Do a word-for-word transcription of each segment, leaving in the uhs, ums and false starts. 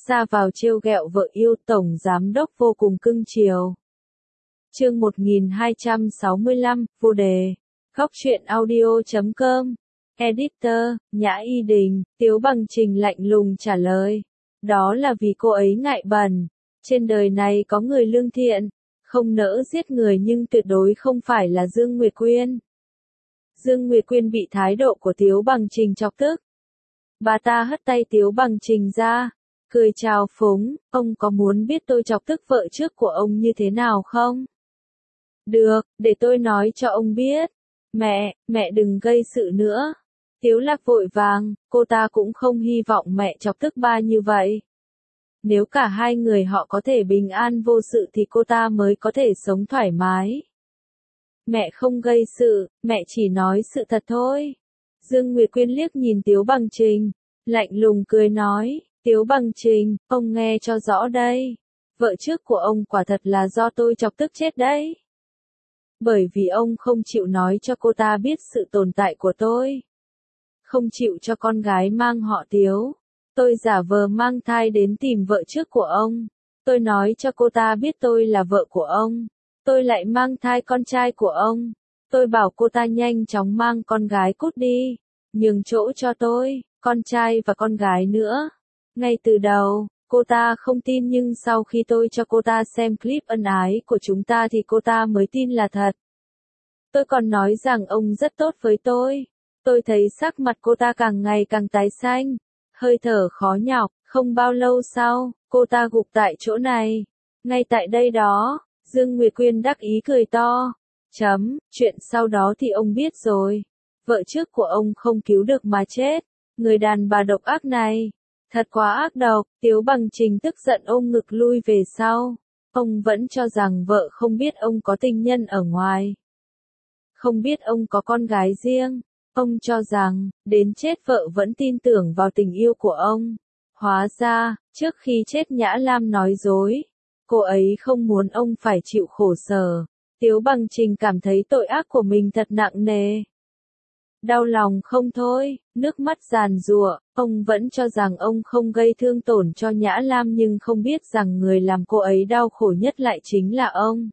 ra vào trêu ghẹo vợ yêu, tổng giám đốc vô cùng cưng chiều. Chương một nghìn hai trăm sáu mươi lăm, vô đề. Góc truyện audio chấm com. Editor, Nhã Y Đình. Tiếu Bằng Trình lạnh lùng trả lời. Đó là vì cô ấy ngại bẩn. Trên đời này có người lương thiện, không nỡ giết người nhưng tuyệt đối không phải là Dương Nguyệt Quyên. Dương Nguyệt Quyên bị thái độ của Tiếu Bằng Trình chọc tức. Bà ta hất tay Tiếu Bằng Trình ra, cười chào phúng, ông có muốn biết tôi chọc tức vợ trước của ông như thế nào không? Được, để tôi nói cho ông biết. Mẹ, mẹ đừng gây sự nữa. Tiếu Lạc vội vàng, cô ta cũng không hy vọng mẹ chọc tức ba như vậy. Nếu cả hai người họ có thể bình an vô sự thì cô ta mới có thể sống thoải mái. Mẹ không gây sự, mẹ chỉ nói sự thật thôi. Dương Nguyệt Quyên liếc nhìn Tiếu Bằng Trình, lạnh lùng cười nói, Tiếu Bằng Trình, ông nghe cho rõ đây. Vợ trước của ông quả thật là do tôi chọc tức chết đấy. Bởi vì ông không chịu nói cho cô ta biết sự tồn tại của tôi. Không chịu cho con gái mang họ Tiếu. Tôi giả vờ mang thai đến tìm vợ trước của ông. Tôi nói cho cô ta biết tôi là vợ của ông. Tôi lại mang thai con trai của ông. Tôi bảo cô ta nhanh chóng mang con gái cút đi. Nhường chỗ cho tôi, con trai và con gái nữa. Ngay từ đầu, cô ta không tin nhưng sau khi tôi cho cô ta xem clip ân ái của chúng ta thì cô ta mới tin là thật. Tôi còn nói rằng ông rất tốt với tôi. Tôi thấy sắc mặt cô ta càng ngày càng tái xanh, hơi thở khó nhọc, không bao lâu sau, cô ta gục tại chỗ này. Ngay tại đây đó, Dương Nguyệt Quyên đắc ý cười to. Chấm, chuyện sau đó thì ông biết rồi. Vợ trước của ông không cứu được mà chết. Người đàn bà độc ác này. Thật quá ác độc, Tiếu Bằng Trình tức giận ôm ngực lui về sau. Ông vẫn cho rằng vợ không biết ông có tình nhân ở ngoài. Không biết ông có con gái riêng. Ông cho rằng, đến chết vợ vẫn tin tưởng vào tình yêu của ông. Hóa ra, trước khi chết Nhã Lam nói dối. Cô ấy không muốn ông phải chịu khổ sở. Tiếu Bằng Trình cảm thấy tội ác của mình thật nặng nề. Đau lòng không thôi, nước mắt giàn giụa, ông vẫn cho rằng ông không gây thương tổn cho Nhã Lam nhưng không biết rằng người làm cô ấy đau khổ nhất lại chính là ông.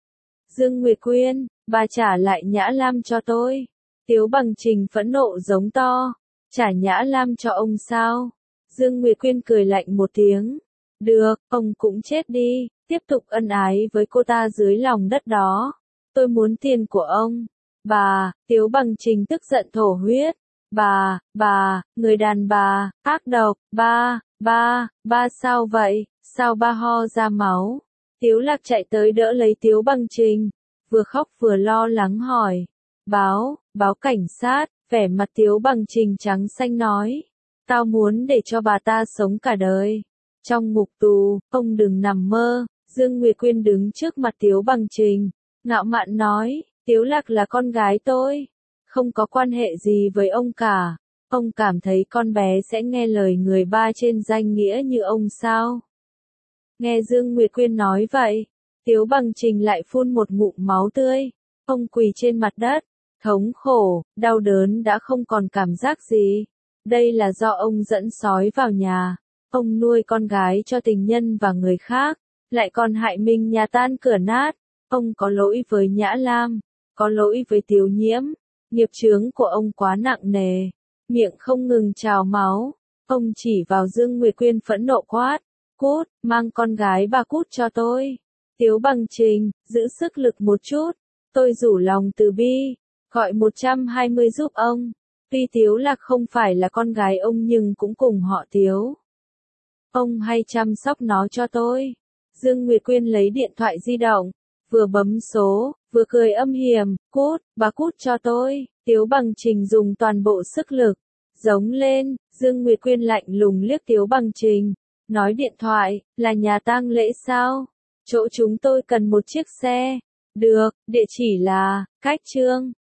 Dương Nguyệt Quyên, bà trả lại Nhã Lam cho tôi. Tiếu Bằng Trình phẫn nộ giống to. Trả Nhã Lam cho ông sao? Dương Nguyệt Quyên cười lạnh một tiếng. Được, ông cũng chết đi, tiếp tục ân ái với cô ta dưới lòng đất đó. Tôi muốn tiền của ông. Bà, Tiếu Bằng Trình tức giận thổ huyết. Bà, bà, người đàn bà, ác độc, ba, ba, ba sao vậy, sao ba ho ra máu? Tiếu Lạc chạy tới đỡ lấy Tiếu Bằng Trình, vừa khóc vừa lo lắng hỏi. Báo, báo cảnh sát, vẻ mặt Tiếu Bằng Trình trắng xanh nói. Tao muốn để cho bà ta sống cả đời. Trong ngục tù, ông đừng nằm mơ. Dương Nguyệt Quyên đứng trước mặt Tiếu Bằng Trình, ngạo mạn nói, Tiếu Lạc là con gái tôi, không có quan hệ gì với ông cả. Ông cảm thấy con bé sẽ nghe lời người ba trên danh nghĩa như ông sao? Nghe Dương Nguyệt Quyên nói vậy, Tiếu Bằng Trình lại phun một ngụm máu tươi. Ông quỳ trên mặt đất, thống khổ, đau đớn đã không còn cảm giác gì. Đây là do ông dẫn sói vào nhà. Ông nuôi con gái cho tình nhân và người khác, lại còn hại mình nhà tan cửa nát. Ông có lỗi với Nhã Lam, có lỗi với Tiếu Nhiễm. Nghiệp chướng của ông quá nặng nề, miệng không ngừng trào máu. Ông chỉ vào Dương Nguyệt Quyên phẫn nộ quát, cút, mang con gái bà cút cho tôi. Tiếu Bằng Trình, giữ sức lực một chút, tôi rủ lòng từ bi, gọi một trăm hai mươi giúp ông. Tuy Tiếu Lạc không phải là con gái ông nhưng cũng cùng họ Tiếu. Ông hay chăm sóc nó cho tôi. Dương Nguyệt Quyên lấy điện thoại di động, vừa bấm số, vừa cười âm hiểm, cút, bà cút cho tôi. Tiếu Bằng Trình dùng toàn bộ sức lực, giống lên. Dương Nguyệt Quyên lạnh lùng liếc Tiếu Bằng Trình, nói điện thoại, là nhà tang lễ sao? Chỗ chúng tôi cần một chiếc xe. Được, địa chỉ là, Cách Trương,